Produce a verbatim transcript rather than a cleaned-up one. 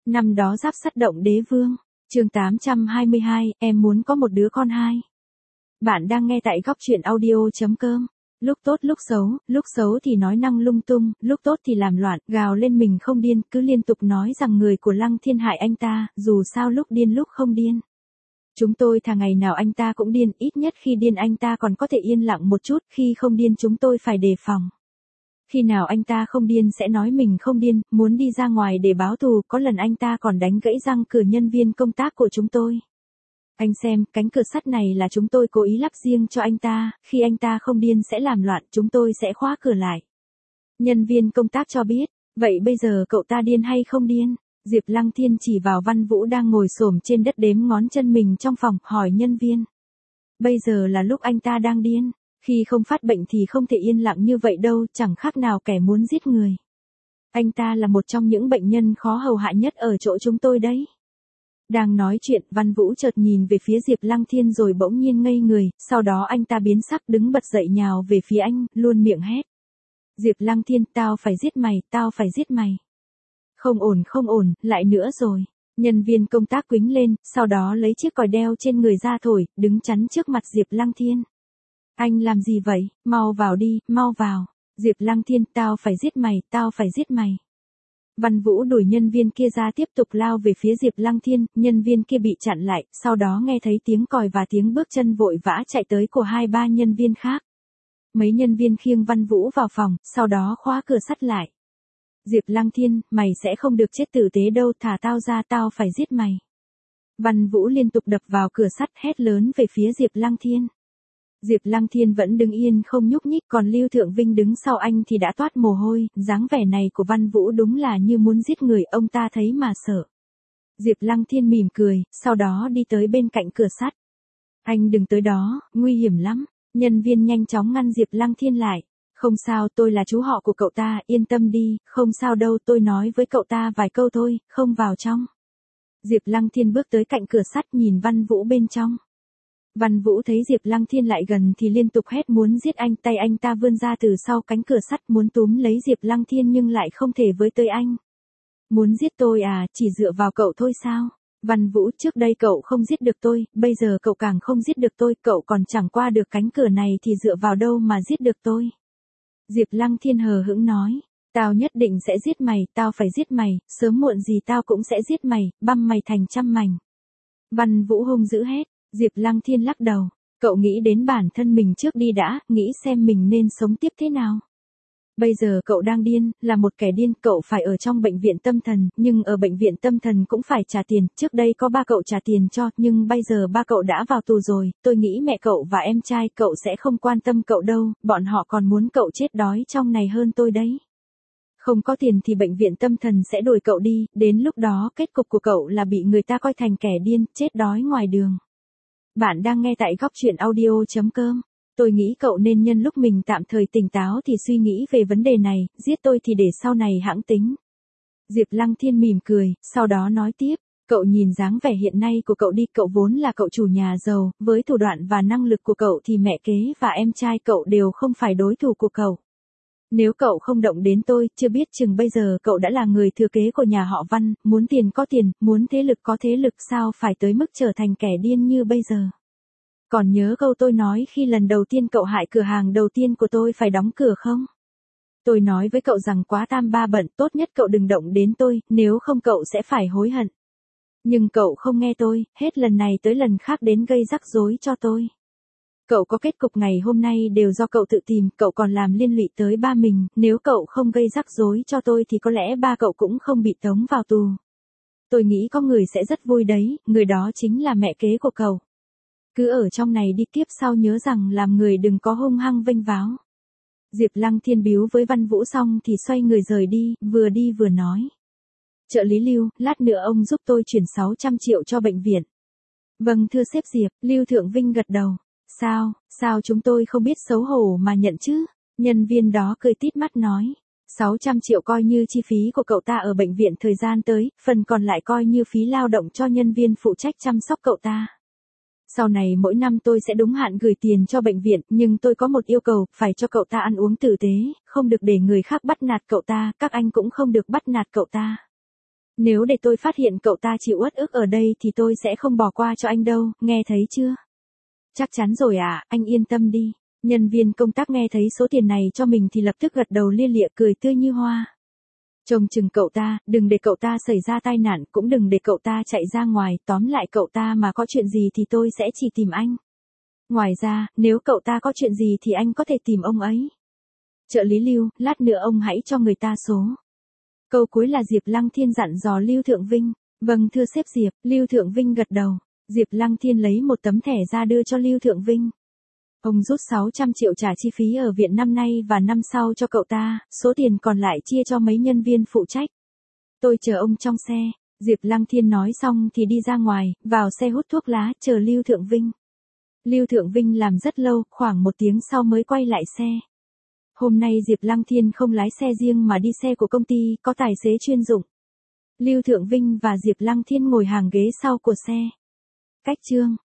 Năm đó Giáp Sắt động Đế Vương, chương tám trăm hai mươi hai, em muốn có một đứa con hai. Bạn đang nghe tại góc truyện audio chấm com. Lúc tốt lúc xấu, lúc xấu thì nói năng lung tung, lúc tốt thì làm loạn, gào lên mình không điên, cứ liên tục nói rằng người của Lăng Thiên hại anh ta, dù sao lúc điên lúc không điên. Chúng tôi thà ngày nào anh ta cũng điên, ít nhất khi điên anh ta còn có thể yên lặng một chút, khi không điên chúng tôi phải đề phòng. Khi nào anh ta không điên sẽ nói mình không điên, muốn đi ra ngoài để báo thù, có lần anh ta còn đánh gãy răng cửa nhân viên công tác của chúng tôi. Anh xem, cánh cửa sắt này là chúng tôi cố ý lắp riêng cho anh ta, khi anh ta không điên sẽ làm loạn, chúng tôi sẽ khóa cửa lại. Nhân viên công tác cho biết, vậy bây giờ cậu ta điên hay không điên? Diệp Lăng Thiên chỉ vào Văn Vũ đang ngồi xổm trên đất đếm ngón chân mình trong phòng, hỏi nhân viên. Bây giờ là lúc anh ta đang điên. Khi không phát bệnh thì không thể yên lặng như vậy đâu, chẳng khác nào kẻ muốn giết người. Anh ta là một trong những bệnh nhân khó hầu hạ nhất ở chỗ chúng tôi đấy. Đang nói chuyện, Văn Vũ chợt nhìn về phía Diệp Lăng Thiên rồi bỗng nhiên ngây người, sau đó anh ta biến sắc đứng bật dậy nhào về phía anh, luôn miệng hét. Diệp Lăng Thiên, tao phải giết mày, tao phải giết mày. Không ổn không ổn, lại nữa rồi. Nhân viên công tác quýnh lên, sau đó lấy chiếc còi đeo trên người ra thổi, đứng chắn trước mặt Diệp Lăng Thiên. Anh làm gì vậy, mau vào đi, mau vào. Diệp Lăng Thiên, tao phải giết mày, tao phải giết mày. Văn Vũ đuổi nhân viên kia ra tiếp tục lao về phía Diệp Lăng Thiên, nhân viên kia bị chặn lại, sau đó nghe thấy tiếng còi và tiếng bước chân vội vã chạy tới của hai ba nhân viên khác. Mấy nhân viên khiêng Văn Vũ vào phòng, sau đó khóa cửa sắt lại. Diệp Lăng Thiên, mày sẽ không được chết tử tế đâu, thả tao ra, tao phải giết mày. Văn Vũ liên tục đập vào cửa sắt hét lớn về phía Diệp Lăng Thiên. Diệp Lăng Thiên vẫn đứng yên không nhúc nhích, còn Lưu Thượng Vinh đứng sau anh thì đã toát mồ hôi, dáng vẻ này của Văn Vũ đúng là như muốn giết người, ông ta thấy mà sợ. Diệp Lăng Thiên mỉm cười, sau đó đi tới bên cạnh cửa sắt. Anh đừng tới đó, nguy hiểm lắm. Nhân viên nhanh chóng ngăn Diệp Lăng Thiên lại. Không sao, tôi là chú họ của cậu ta, yên tâm đi, không sao đâu, tôi nói với cậu ta vài câu thôi, không vào trong. Diệp Lăng Thiên bước tới cạnh cửa sắt nhìn Văn Vũ bên trong. Văn Vũ thấy Diệp Lăng Thiên lại gần thì liên tục hét muốn giết anh, tay anh ta vươn ra từ sau cánh cửa sắt muốn túm lấy Diệp Lăng Thiên nhưng lại không thể với tới anh. Muốn giết tôi à, chỉ dựa vào cậu thôi sao? Văn Vũ, trước đây cậu không giết được tôi, bây giờ cậu càng không giết được tôi, cậu còn chẳng qua được cánh cửa này thì dựa vào đâu mà giết được tôi? Diệp Lăng Thiên hờ hững nói, tao nhất định sẽ giết mày, tao phải giết mày, sớm muộn gì tao cũng sẽ giết mày, băm mày thành trăm mảnh. Văn Vũ hung dữ hét. Diệp Lăng Thiên lắc đầu, cậu nghĩ đến bản thân mình trước đi đã, nghĩ xem mình nên sống tiếp thế nào. Bây giờ cậu đang điên, là một kẻ điên, cậu phải ở trong bệnh viện tâm thần, nhưng ở bệnh viện tâm thần cũng phải trả tiền, trước đây có ba cậu trả tiền cho, nhưng bây giờ ba cậu đã vào tù rồi, tôi nghĩ mẹ cậu và em trai cậu sẽ không quan tâm cậu đâu, bọn họ còn muốn cậu chết đói trong này hơn tôi đấy. Không có tiền thì bệnh viện tâm thần sẽ đuổi cậu đi, đến lúc đó kết cục của cậu là bị người ta coi thành kẻ điên, chết đói ngoài đường. Bạn đang nghe tại góc truyện audio chấm com. Tôi nghĩ cậu nên nhân lúc mình tạm thời tỉnh táo thì suy nghĩ về vấn đề này, giết tôi thì để sau này hãng tính. Diệp Lăng Thiên mỉm cười, sau đó nói tiếp, cậu nhìn dáng vẻ hiện nay của cậu đi, cậu vốn là cậu chủ nhà giàu, với thủ đoạn và năng lực của cậu thì mẹ kế và em trai cậu đều không phải đối thủ của cậu. Nếu cậu không động đến tôi, chưa biết chừng bây giờ cậu đã là người thừa kế của nhà họ Văn, muốn tiền có tiền, muốn thế lực có thế lực, sao phải tới mức trở thành kẻ điên như bây giờ. Còn nhớ câu tôi nói khi lần đầu tiên cậu hại cửa hàng đầu tiên của tôi phải đóng cửa không? Tôi nói với cậu rằng quá tam ba bận, tốt nhất cậu đừng động đến tôi, nếu không cậu sẽ phải hối hận. Nhưng cậu không nghe tôi, hết lần này tới lần khác đến gây rắc rối cho tôi. Cậu có kết cục ngày hôm nay đều do cậu tự tìm, cậu còn làm liên lụy tới ba mình, nếu cậu không gây rắc rối cho tôi thì có lẽ ba cậu cũng không bị tống vào tù. Tôi nghĩ có người sẽ rất vui đấy, người đó chính là mẹ kế của cậu. Cứ ở trong này đi, kiếp sau nhớ rằng làm người đừng có hung hăng vênh váo. Diệp Lăng Thiên biếu với Văn Vũ xong thì xoay người rời đi, vừa đi vừa nói. Trợ lý Lưu, lát nữa ông giúp tôi chuyển sáu trăm triệu cho bệnh viện. Vâng thưa sếp Diệp, Lưu Thượng Vinh gật đầu. Sao, sao chúng tôi không biết xấu hổ mà nhận chứ? Nhân viên đó cười tít mắt nói. sáu trăm triệu coi như chi phí của cậu ta ở bệnh viện thời gian tới, phần còn lại coi như phí lao động cho nhân viên phụ trách chăm sóc cậu ta. Sau này mỗi năm tôi sẽ đúng hạn gửi tiền cho bệnh viện, nhưng tôi có một yêu cầu, phải cho cậu ta ăn uống tử tế, không được để người khác bắt nạt cậu ta, các anh cũng không được bắt nạt cậu ta. Nếu để tôi phát hiện cậu ta chịu uất ức ở đây thì tôi sẽ không bỏ qua cho anh đâu, nghe thấy chưa? Chắc chắn rồi ạ, anh yên tâm đi. Nhân viên công tác nghe thấy số tiền này cho mình thì lập tức gật đầu lia lịa cười tươi như hoa. Trông chừng cậu ta, đừng để cậu ta xảy ra tai nạn, cũng đừng để cậu ta chạy ra ngoài, tóm lại cậu ta mà có chuyện gì thì tôi sẽ chỉ tìm anh. Ngoài ra, nếu cậu ta có chuyện gì thì anh có thể tìm ông ấy. Trợ lý Lưu, lát nữa ông hãy cho người ta số. Câu cuối là Diệp Lăng Thiên dặn dò Lưu Thượng Vinh. Vâng thưa sếp Diệp, Lưu Thượng Vinh gật đầu. Diệp Lăng Thiên lấy một tấm thẻ ra đưa cho Lưu Thượng Vinh. Ông rút sáu trăm triệu trả chi phí ở viện năm nay và năm sau cho cậu ta, số tiền còn lại chia cho mấy nhân viên phụ trách. Tôi chờ ông trong xe. Diệp Lăng Thiên nói xong thì đi ra ngoài, vào xe hút thuốc lá, chờ Lưu Thượng Vinh. Lưu Thượng Vinh làm rất lâu, khoảng một tiếng sau mới quay lại xe. Hôm nay Diệp Lăng Thiên không lái xe riêng mà đi xe của công ty, có tài xế chuyên dụng. Lưu Thượng Vinh và Diệp Lăng Thiên ngồi hàng ghế sau của xe. Cách chương